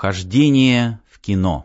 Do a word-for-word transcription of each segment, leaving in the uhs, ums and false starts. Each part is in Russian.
Хождение в кино.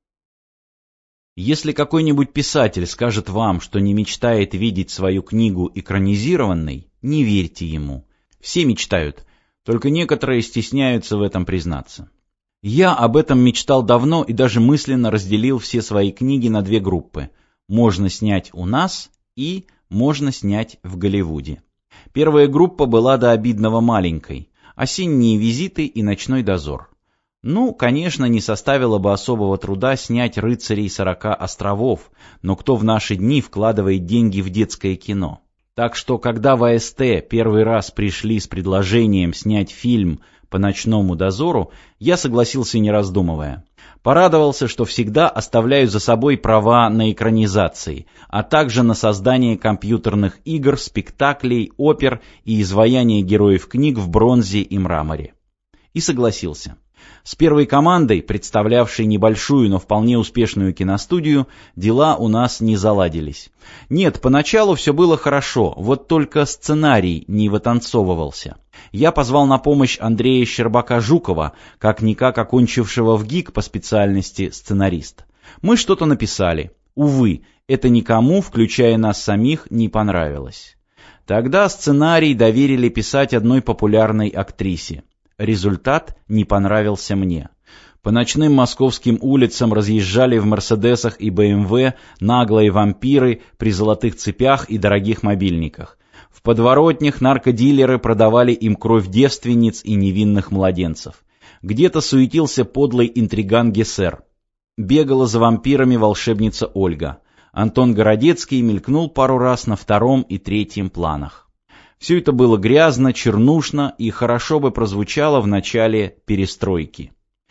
Если какой-нибудь писатель скажет вам, что не мечтает видеть свою книгу экранизированной, не верьте ему. Все мечтают, только некоторые стесняются в этом признаться. Я об этом мечтал давно и даже мысленно разделил все свои книги на две группы. Можно снять у нас и можно снять в Голливуде. Первая группа была до обидного маленькой. «Осенние визиты» и «Ночной дозор». Ну, конечно, не составило бы особого труда снять «Рыцарей сорока островов», но кто в наши дни вкладывает деньги в детское кино? Так что, когда в А Эс Тэ первый раз пришли с предложением снять фильм по «Ночному дозору», я согласился, не раздумывая. Порадовался, что всегда оставляю за собой права на экранизации, а также на создание компьютерных игр, спектаклей, опер и изваяние героев книг в бронзе и мраморе. И согласился. С первой командой, представлявшей небольшую, но вполне успешную киностудию, дела у нас не заладились. Нет, поначалу все было хорошо, вот только сценарий не вытанцовывался. Я позвал на помощь Андрея Щербака-Жукова, как-никак окончившего в ГИК по специальности сценарист. Мы что-то написали. Увы, это никому, включая нас самих, не понравилось. Тогда сценарий доверили писать одной популярной актрисе. Результат не понравился мне. По ночным московским улицам разъезжали в Мерседесах и Бэ Эм Вэ наглые вампиры при золотых цепях и дорогих мобильниках. В подворотнях наркодилеры продавали им кровь девственниц и невинных младенцев. Где-то суетился подлый интриган Гессер. Бегала за вампирами волшебница Ольга. Антон Городецкий мелькнул пару раз на втором и третьем планах. Все это было грязно, чернушно и хорошо бы прозвучало в начале перестройки.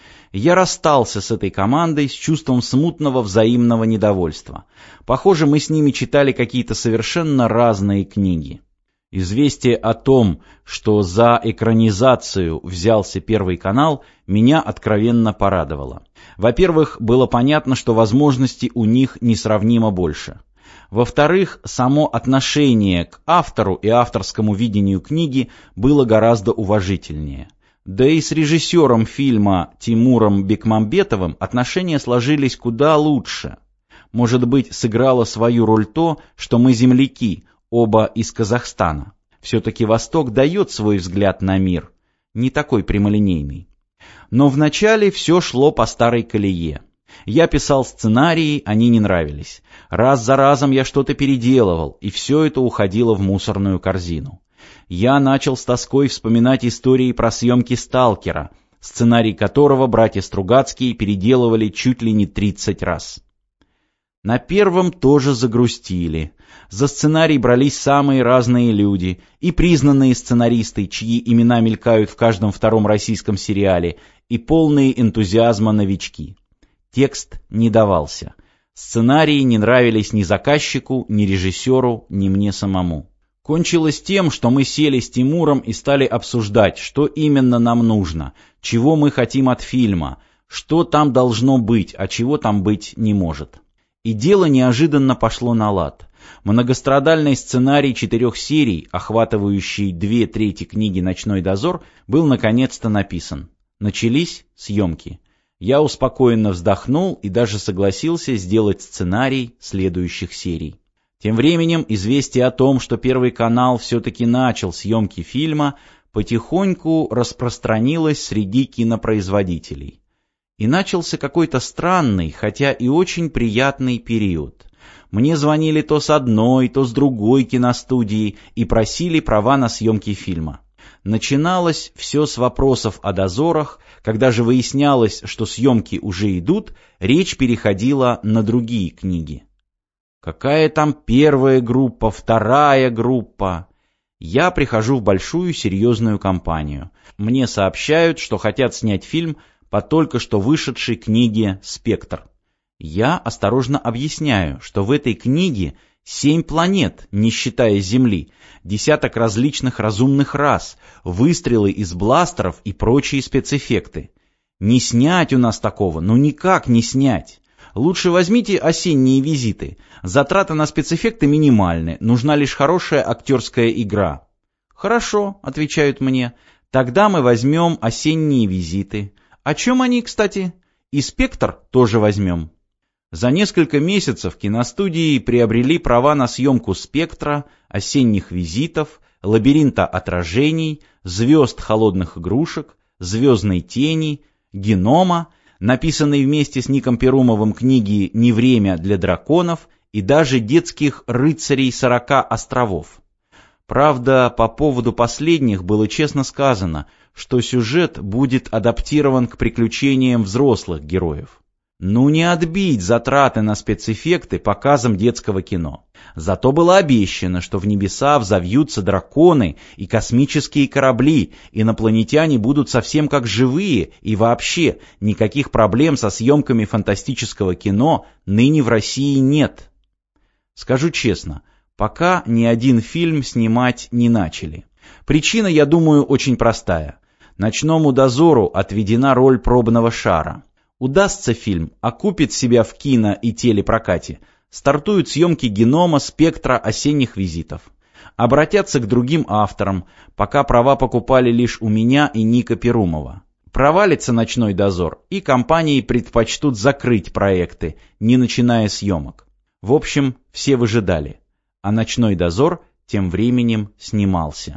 Я расстался с этой командой с чувством смутного взаимного недовольства. Похоже, мы с ними читали какие-то совершенно разные книги. Известие о том, что за экранизацию взялся Первый канал, меня откровенно порадовало. Во-первых, было понятно, что возможностей у них несравнимо больше. Во-вторых, само отношение к автору и авторскому видению книги было гораздо уважительнее. Да и с режиссером фильма Тимуром Бекмамбетовым отношения сложились куда лучше. Может быть, сыграло свою роль то, что мы земляки, оба из Казахстана. Все-таки Восток дает свой взгляд на мир, не такой прямолинейный. Но вначале все шло по старой колее. Я писал сценарии, они не нравились. Раз за разом я что-то переделывал, и все это уходило в мусорную корзину. Я начал с тоской вспоминать истории про съемки «Сталкера», сценарий которого братья Стругацкие переделывали чуть ли не тридцать раз. На первом тоже загрустили. За сценарий брались самые разные люди, и признанные сценаристы, чьи имена мелькают в каждом втором российском сериале, и полные энтузиазма новички. Текст не давался. Сценарии не нравились ни заказчику, ни режиссеру, ни мне самому. Кончилось тем, что мы сели с Тимуром и стали обсуждать, что именно нам нужно, чего мы хотим от фильма, что там должно быть, а чего там быть не может. И дело неожиданно пошло на лад. Многострадальный сценарий четырех серий, охватывающий две трети книги «Ночной дозор», был наконец-то написан. Начались съемки. Я успокоенно вздохнул и даже согласился сделать сценарий следующих серий. Тем временем известие о том, что Первый канал все-таки начал съемки фильма, потихоньку распространилось среди кинопроизводителей. И начался какой-то странный, хотя и очень приятный период. Мне звонили то с одной, то с другой киностудии и просили права на съемки фильма. Начиналось все с вопросов о дозорах, когда же выяснялось, что съемки уже идут, речь переходила на другие книги. Какая там первая группа, вторая группа? Я прихожу в большую серьезную компанию. Мне сообщают, что хотят снять фильм по только что вышедшей книге «Спектр». Я осторожно объясняю, что в этой книге семь планет, не считая Земли, десяток различных разумных рас, выстрелы из бластеров и прочие спецэффекты. Не снять у нас такого, ну никак не снять. Лучше возьмите «Осенние визиты». Затраты на спецэффекты минимальны, нужна лишь хорошая актерская игра. «Хорошо», — отвечают мне, — «тогда мы возьмем «Осенние визиты». О чем они, кстати? И «Спектр» тоже возьмем. За несколько месяцев киностудии приобрели права на съемку «Спектра», «Осенних визитов», «Лабиринта отражений», «Звезд холодных игрушек», «Звездной тени», «Генома», написанной вместе с Ником Перумовым книги «Не время для драконов» и даже детских «Рыцарей сорока островов». Правда, по поводу последних было честно сказано, что сюжет будет адаптирован к приключениям взрослых героев. Ну не отбить затраты на спецэффекты показом детского кино. Зато было обещано, что в небеса взовьются драконы и космические корабли, инопланетяне будут совсем как живые, и вообще никаких проблем со съемками фантастического кино ныне в России нет. Скажу честно, пока ни один фильм снимать не начали. Причина, я думаю, очень простая. «Ночному дозору» отведена роль пробного шара. Удастся фильм, окупит себя в кино и телепрокате, стартуют съемки «Генома», «Спектра», «Осенних визитов». Обратятся к другим авторам, пока права покупали лишь у меня и Ника Перумова. Провалится «Ночной дозор», и компании предпочтут закрыть проекты, не начиная съемок. В общем, все выжидали, а «Ночной дозор» тем временем снимался.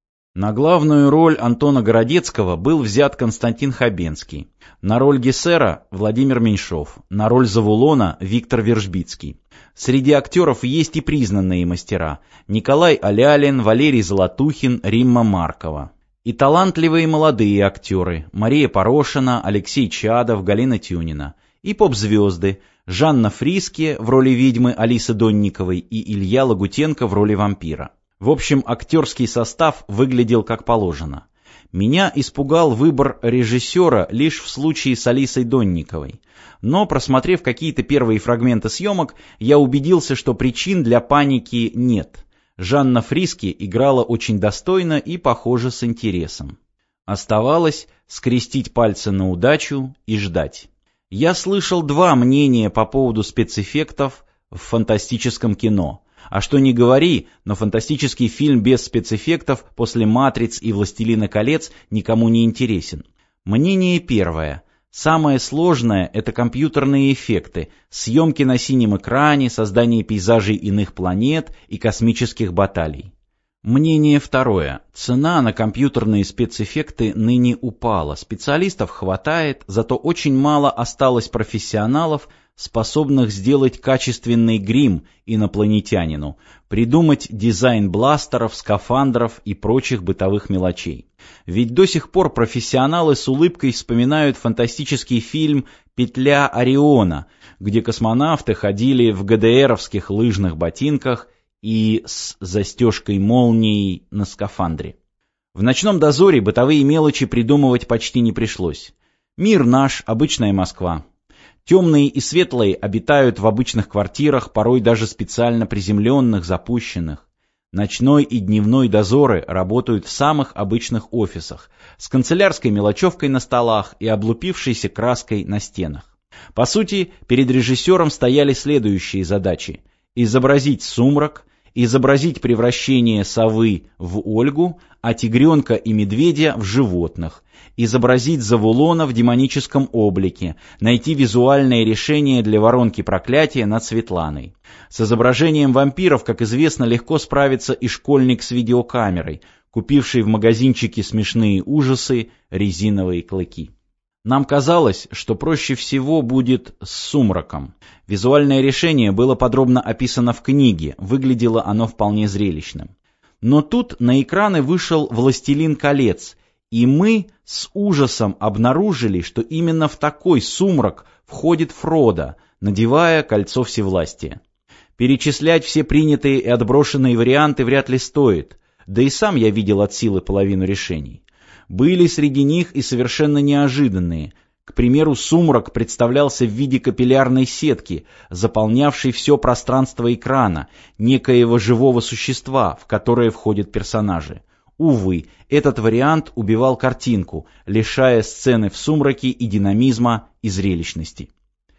На главную роль Антона Городецкого был взят Константин Хабенский, на роль Гессера – Владимир Меньшов, на роль Завулона – Виктор Вержбицкий. Среди актеров есть и признанные мастера – Николай Алялин, Валерий Золотухин, Римма Маркова. И талантливые молодые актеры – Мария Порошина, Алексей Чадов, Галина Тюнина. И поп-звезды – Жанна Фриске в роли ведьмы Алисы Донниковой и Илья Лагутенко в роли вампира. В общем, актерский состав выглядел как положено. Меня испугал выбор режиссера лишь в случае с Алисой Донниковой. Но, просмотрев какие-то первые фрагменты съемок, я убедился, что причин для паники нет. Жанна Фриске играла очень достойно и, похоже, с интересом. Оставалось скрестить пальцы на удачу и ждать. Я слышал два мнения по поводу спецэффектов в фантастическом кино. А что ни говори, но фантастический фильм без спецэффектов после «Матриц» и «Властелина колец» никому не интересен. Мнение первое. Самое сложное – это компьютерные эффекты, съемки на синем экране, создание пейзажей иных планет и космических баталий. Мнение второе. Цена на компьютерные спецэффекты ныне упала. Специалистов хватает, зато очень мало осталось профессионалов, способных сделать качественный грим инопланетянину, придумать дизайн бластеров, скафандров и прочих бытовых мелочей. Ведь до сих пор профессионалы с улыбкой вспоминают фантастический фильм «Петля Ориона», где космонавты ходили в ГДРовских лыжных ботинках и с застежкой-молнией на скафандре. В «Ночном дозоре» бытовые мелочи придумывать почти не пришлось. Мир наш, обычная Москва. Темные и светлые обитают в обычных квартирах, порой даже специально приземленных, запущенных. Ночной и дневной дозоры работают в самых обычных офисах, с канцелярской мелочевкой на столах и облупившейся краской на стенах. По сути, перед режиссером стояли следующие задачи: изобразить сумрак, изобразить превращение совы в Ольгу, а тигренка и медведя в животных, изобразить Завулона в демоническом облике, найти визуальное решение для воронки проклятия над Светланой. С изображением вампиров, как известно, легко справится и школьник с видеокамерой, купивший в магазинчике «Смешные ужасы» резиновые клыки. Нам казалось, что проще всего будет с сумраком. Визуальное решение было подробно описано в книге, выглядело оно вполне зрелищным. Но тут на экраны вышел «Властелин колец», и мы с ужасом обнаружили, что именно в такой сумрак входит Фродо, надевая кольцо всевластия. Перечислять все принятые и отброшенные варианты вряд ли стоит, да и сам я видел от силы половину решений. Были среди них и совершенно неожиданные. К примеру, сумрак представлялся в виде капиллярной сетки, заполнявшей все пространство экрана, некоего живого существа, в которое входят персонажи. Увы, этот вариант убивал картинку, лишая сцены в сумраке и динамизма, и зрелищности.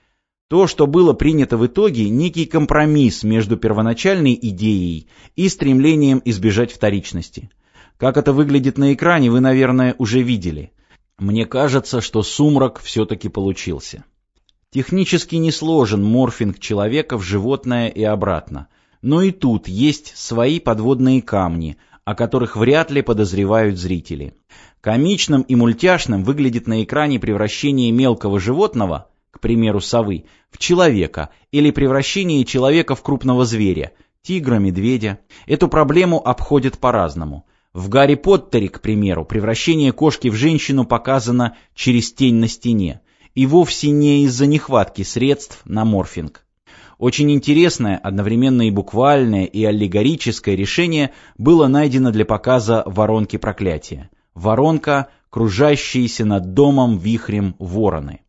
То, что было принято в итоге, некий компромисс между первоначальной идеей и стремлением избежать вторичности. Как это выглядит на экране, вы, наверное, уже видели. Мне кажется, что сумрак все-таки получился. Технически не сложен морфинг человека в животное и обратно. Но и тут есть свои подводные камни, о которых вряд ли подозревают зрители. Комичным и мультяшным выглядит на экране превращение мелкого животного, к примеру совы, в человека, или превращение человека в крупного зверя, тигра, медведя. Эту проблему обходят по-разному. В «Гарри Поттере», к примеру, превращение кошки в женщину показано через тень на стене, и вовсе не из-за нехватки средств на морфинг. Очень интересное, одновременно и буквальное, и аллегорическое решение было найдено для показа воронки проклятия. Воронка, кружащиеся над домом вихрем вороны.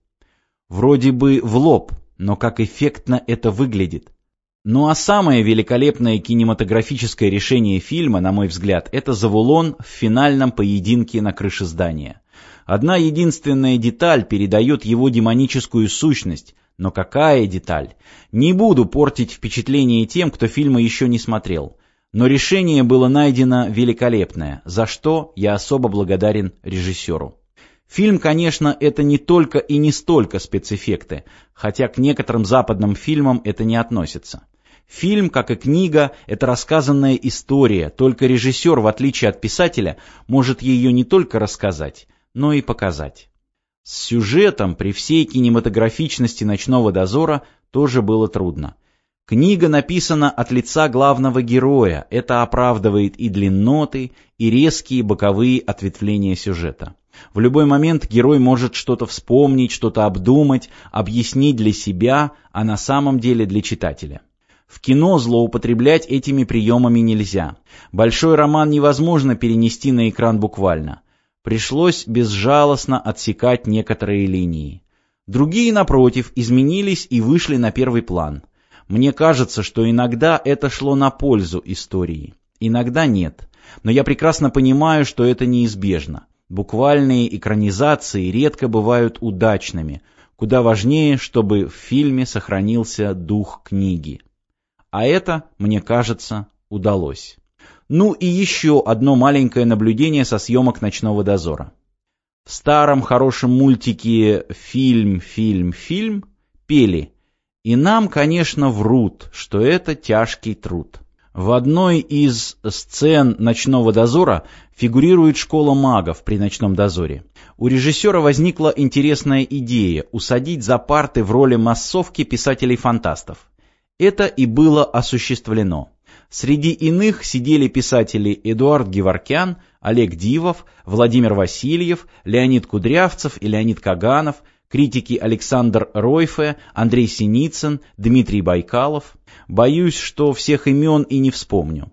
Вроде бы в лоб, но как эффектно это выглядит. Ну а самое великолепное кинематографическое решение фильма, на мой взгляд, это Завулон в финальном поединке на крыше здания. Одна единственная деталь передает его демоническую сущность, но какая деталь? Не буду портить впечатление тем, кто фильмы еще не смотрел. Но решение было найдено великолепное, за что я особо благодарен режиссеру. Фильм, конечно, это не только и не столько спецэффекты, хотя к некоторым западным фильмам это не относится. Фильм, как и книга, это рассказанная история, только режиссер, в отличие от писателя, может ее не только рассказать, но и показать. С сюжетом при всей кинематографичности «Ночного дозора» тоже было трудно. Книга написана от лица главного героя, это оправдывает и длинноты, и резкие боковые ответвления сюжета. В любой момент герой может что-то вспомнить, что-то обдумать, объяснить для себя, а на самом деле для читателя. В кино злоупотреблять этими приемами нельзя. Большой роман невозможно перенести на экран буквально. Пришлось безжалостно отсекать некоторые линии. Другие, напротив, изменились и вышли на первый план. Мне кажется, что иногда это шло на пользу истории, иногда нет. Но я прекрасно понимаю, что это неизбежно. Буквальные экранизации редко бывают удачными. Куда важнее, чтобы в фильме сохранился дух книги. А это, мне кажется, удалось. Ну и еще одно маленькое наблюдение со съемок «Ночного дозора». В старом хорошем мультике «Фильм, фильм, фильм» пели: и нам, конечно, врут, что это тяжкий труд. В одной из сцен «Ночного дозора» фигурирует школа магов при «Ночном дозоре». У режиссера возникла интересная идея усадить за парты в роли массовки писателей-фантастов. Это и было осуществлено. Среди иных сидели писатели Эдуард Геворкян, Олег Дивов, Владимир Васильев, Леонид Кудрявцев и Леонид Каганов, критики Александр Ройфе, Андрей Синицын, Дмитрий Байкалов. Боюсь, что всех имен и не вспомню.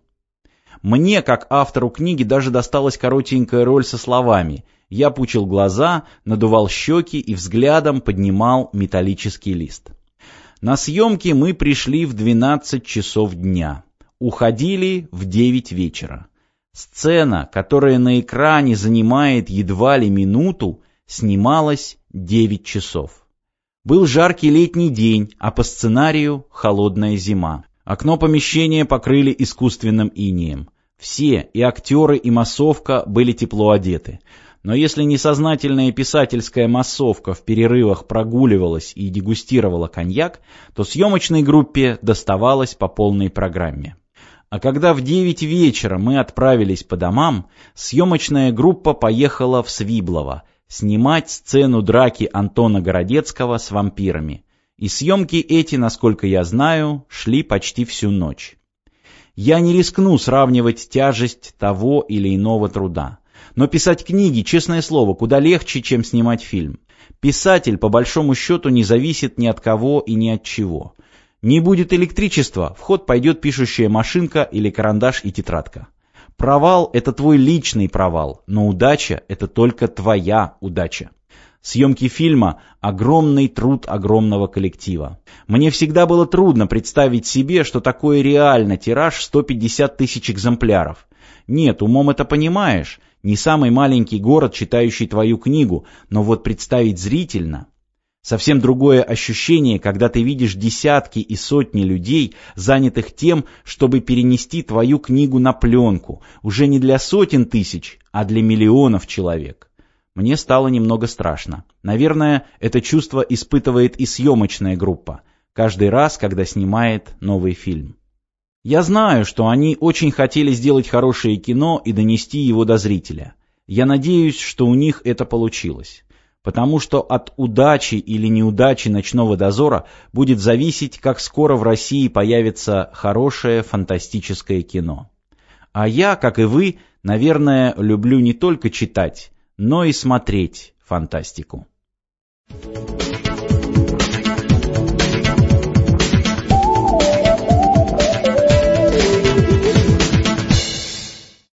Мне, как автору книги, даже досталась коротенькая роль со словами: я пучил глаза, надувал щеки и взглядом поднимал металлический лист. На съемки мы пришли в двенадцать часов дня. Уходили в девять вечера. Сцена, которая на экране занимает едва ли минуту, снималась девять часов. Был жаркий летний день, а по сценарию холодная зима. Окно помещения покрыли искусственным инеем. Все, и актеры, и массовка, были тепло одеты. Но если несознательная писательская массовка в перерывах прогуливалась и дегустировала коньяк, то съемочной группе доставалось по полной программе. А когда в девять вечера мы отправились по домам, съемочная группа поехала в Свиблово снимать сцену драки Антона Городецкого с вампирами. И съемки эти, насколько я знаю, шли почти всю ночь. Я не рискну сравнивать тяжесть того или иного труда. Но писать книги, честное слово, куда легче, чем снимать фильм. Писатель, по большому счету, не зависит ни от кого и ни от чего. Не будет электричества, в ход пойдет пишущая машинка или карандаш и тетрадка. Провал – это твой личный провал, но удача – это только твоя удача. Съемки фильма – огромный труд огромного коллектива. Мне всегда было трудно представить себе, что такое реально тираж сто пятьдесят тысяч экземпляров. Нет, умом это понимаешь, не самый маленький город, читающий твою книгу, но вот представить зрительно. Совсем другое ощущение, когда ты видишь десятки и сотни людей, занятых тем, чтобы перенести твою книгу на пленку, уже не для сотен тысяч, а для миллионов человек. Мне стало немного страшно. Наверное, это чувство испытывает и съемочная группа, каждый раз, когда снимает новый фильм. Я знаю, что они очень хотели сделать хорошее кино и донести его до зрителя. Я надеюсь, что у них это получилось. Потому что от удачи или неудачи «Ночного дозора» будет зависеть, как скоро в России появится хорошее фантастическое кино. А я, как и вы, наверное, люблю не только читать, но и смотреть фантастику.